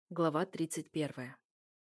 Глава 31.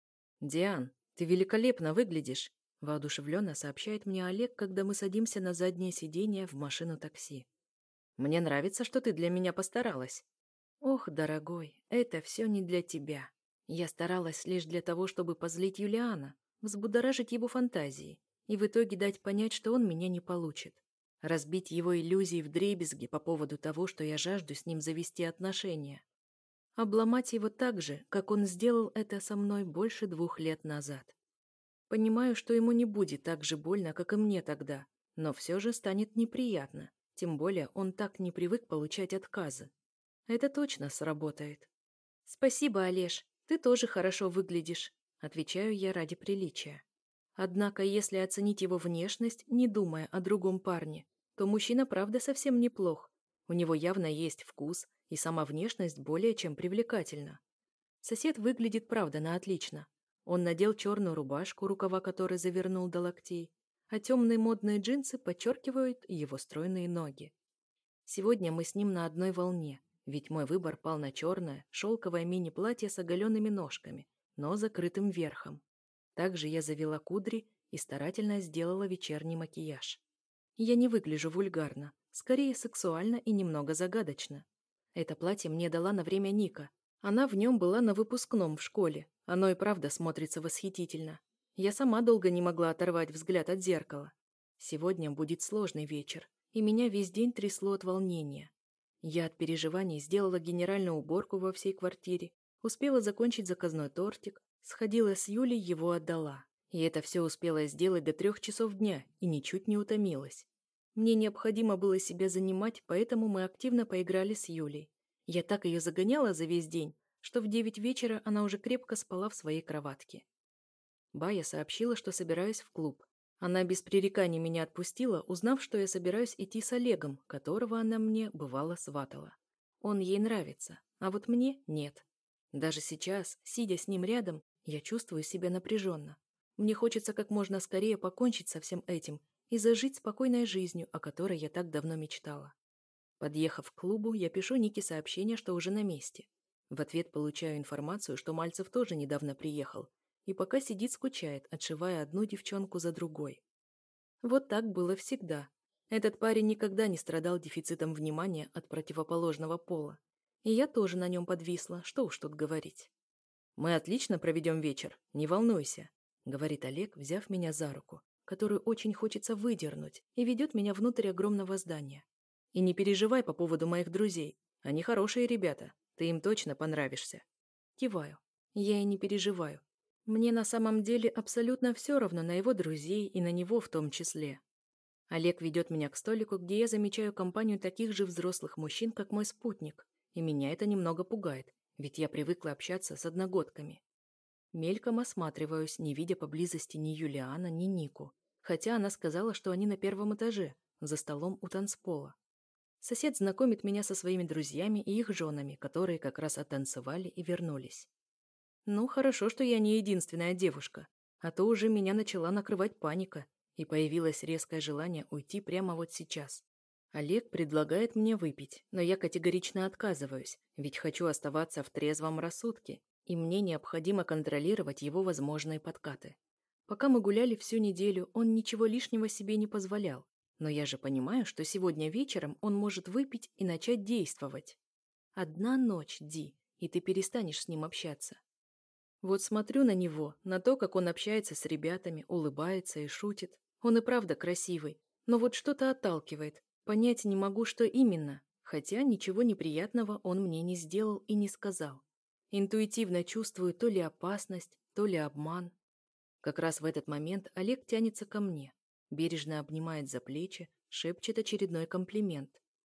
«Диан, ты великолепно выглядишь», – воодушевленно сообщает мне Олег, когда мы садимся на заднее сиденье в машину такси. «Мне нравится, что ты для меня постаралась». «Ох, дорогой, это все не для тебя. Я старалась лишь для того, чтобы позлить Юлиана, взбудоражить его фантазии и в итоге дать понять, что он меня не получит. Разбить его иллюзии вдребезги по поводу того, что я жажду с ним завести отношения. Обломать его так же, как он сделал это со мной больше 2 лет назад. Понимаю, что ему не будет так же больно, как и мне тогда, но все же станет неприятно, тем более он так не привык получать отказы. Это точно сработает. «Спасибо, Олеж, ты тоже хорошо выглядишь», отвечаю я ради приличия. Однако, если оценить его внешность, не думая о другом парне, то мужчина правда совсем неплох. У него явно есть вкус, и сама внешность более чем привлекательна. Сосед выглядит правда на отлично. Он надел черную рубашку, рукава которой завернул до локтей, а темные модные джинсы подчеркивают его стройные ноги. Сегодня мы с ним на одной волне, ведь мой выбор пал на черное, шелковое мини-платье с оголенными ножками, но закрытым верхом. Также я завела кудри и старательно сделала вечерний макияж. Я не выгляжу вульгарно, скорее сексуально и немного загадочно. Это платье мне дала на время Ника. Она в нем была на выпускном в школе. Оно и правда смотрится восхитительно. Я сама долго не могла оторвать взгляд от зеркала. Сегодня будет сложный вечер, и меня весь день трясло от волнения. Я от переживаний сделала генеральную уборку во всей квартире, успела закончить заказной тортик, сходила с Юлей, его отдала. И это все успела сделать до 3 часов дня и ничуть не утомилась. Мне необходимо было себя занимать, поэтому мы активно поиграли с Юлей. Я так ее загоняла за весь день, что в 9 вечера она уже крепко спала в своей кроватке. Бая сообщила, что собираюсь в клуб. Она без пререканий меня отпустила, узнав, что я собираюсь идти с Олегом, которого она мне, бывало, сватала. Он ей нравится, а вот мне нет. Даже сейчас, сидя с ним рядом, я чувствую себя напряженно. Мне хочется как можно скорее покончить со всем этим и зажить спокойной жизнью, о которой я так давно мечтала. Подъехав к клубу, я пишу Нике сообщение, что уже на месте. В ответ получаю информацию, что Мальцев тоже недавно приехал, и пока сидит скучает, отшивая одну девчонку за другой. Вот так было всегда. Этот парень никогда не страдал дефицитом внимания от противоположного пола. И я тоже на нем подвисла, что уж тут говорить. «Мы отлично проведем вечер, не волнуйся», — говорит Олег, взяв меня за руку, которую очень хочется выдернуть, и ведет меня внутрь огромного здания. «И не переживай по поводу моих друзей. Они хорошие ребята, ты им точно понравишься». Киваю. Я и не переживаю. Мне на самом деле абсолютно все равно на его друзей и на него в том числе. Олег ведет меня к столику, где я замечаю компанию таких же взрослых мужчин, как мой спутник, и меня это немного пугает, ведь я привыкла общаться с одногодками. Мельком осматриваюсь, не видя поблизости ни Юлиана, ни Нику, хотя она сказала, что они на 1 этаже, за столом у танцпола. Сосед знакомит меня со своими друзьями и их женами, которые как раз оттанцевали и вернулись. Ну, хорошо, что я не единственная девушка, а то уже меня начала накрывать паника, и появилось резкое желание уйти прямо вот сейчас. Олег предлагает мне выпить, но я категорично отказываюсь, ведь хочу оставаться в трезвом рассудке, и мне необходимо контролировать его возможные подкаты. Пока мы гуляли всю неделю, он ничего лишнего себе не позволял, но я же понимаю, что сегодня вечером он может выпить и начать действовать. Одна ночь, Ди, и ты перестанешь с ним общаться. Вот смотрю на него, на то, как он общается с ребятами, улыбается и шутит. Он и правда красивый, но вот что-то отталкивает. Понять не могу, что именно, хотя ничего неприятного он мне не сделал и не сказал. Интуитивно чувствую то ли опасность, то ли обман. Как раз в этот момент Олег тянется ко мне, бережно обнимает за плечи, шепчет очередной комплимент.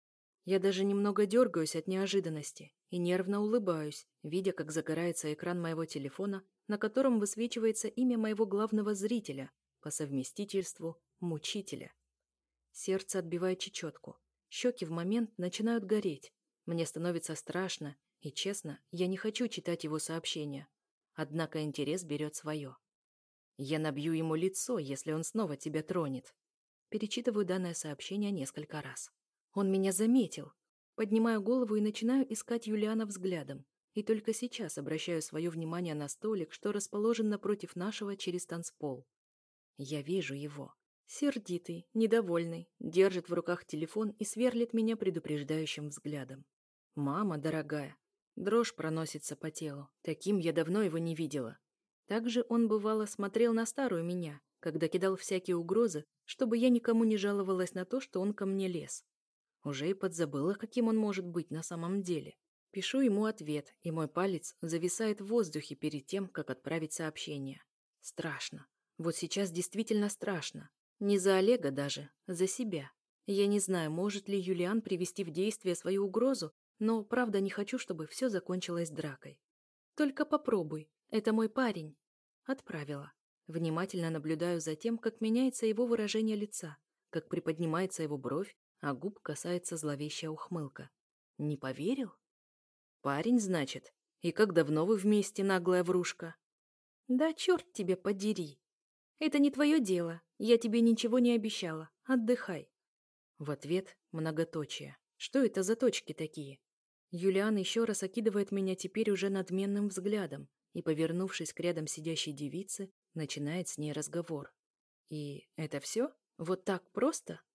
Я даже немного дергаюсь от неожиданности и нервно улыбаюсь, видя, как загорается экран моего телефона, на котором высвечивается имя моего главного зрителя, по совместительству мучителя. Сердце отбивает чечетку. Щеки в момент начинают гореть. Мне становится страшно, и, честно, я не хочу читать его сообщения. Однако интерес берет свое. Я набью ему лицо, если он снова тебя тронет. Перечитываю данное сообщение несколько раз. Он меня заметил. Поднимаю голову и начинаю искать Юлиана взглядом. и только сейчас обращаю свое внимание на столик, что расположен напротив нашего через танцпол. Я вижу его. Сердитый, недовольный, держит в руках телефон и сверлит меня предупреждающим взглядом. «Мама дорогая». Дрожь проносится по телу. Таким я давно его не видела. Также он, бывало, смотрел на старую меня, когда кидал всякие угрозы, чтобы я никому не жаловалась на то, что он ко мне лез. Уже и подзабыла, каким он может быть на самом деле. Пишу ему ответ, и мой палец зависает в воздухе перед тем, как отправить сообщение. Страшно. Вот сейчас действительно страшно. Не за Олега даже, за себя. Я не знаю, может ли Юлиан привести в действие свою угрозу, но правда не хочу, чтобы все закончилось дракой. Только попробуй. Это мой парень. Отправила. Внимательно наблюдаю за тем, как меняется его выражение лица, как приподнимается его бровь, а губ касается зловещая ухмылка. Не поверил? Парень, значит? И как давно вы вместе, наглая врушка? Да черт тебе подери. Это не твое дело. Я тебе ничего не обещала. Отдыхай. В ответ многоточие. Что это за точки такие? Юлиан еще раз окидывает меня теперь уже надменным взглядом и, повернувшись к рядом сидящей девице, начинает с ней разговор. И это все? Вот так просто?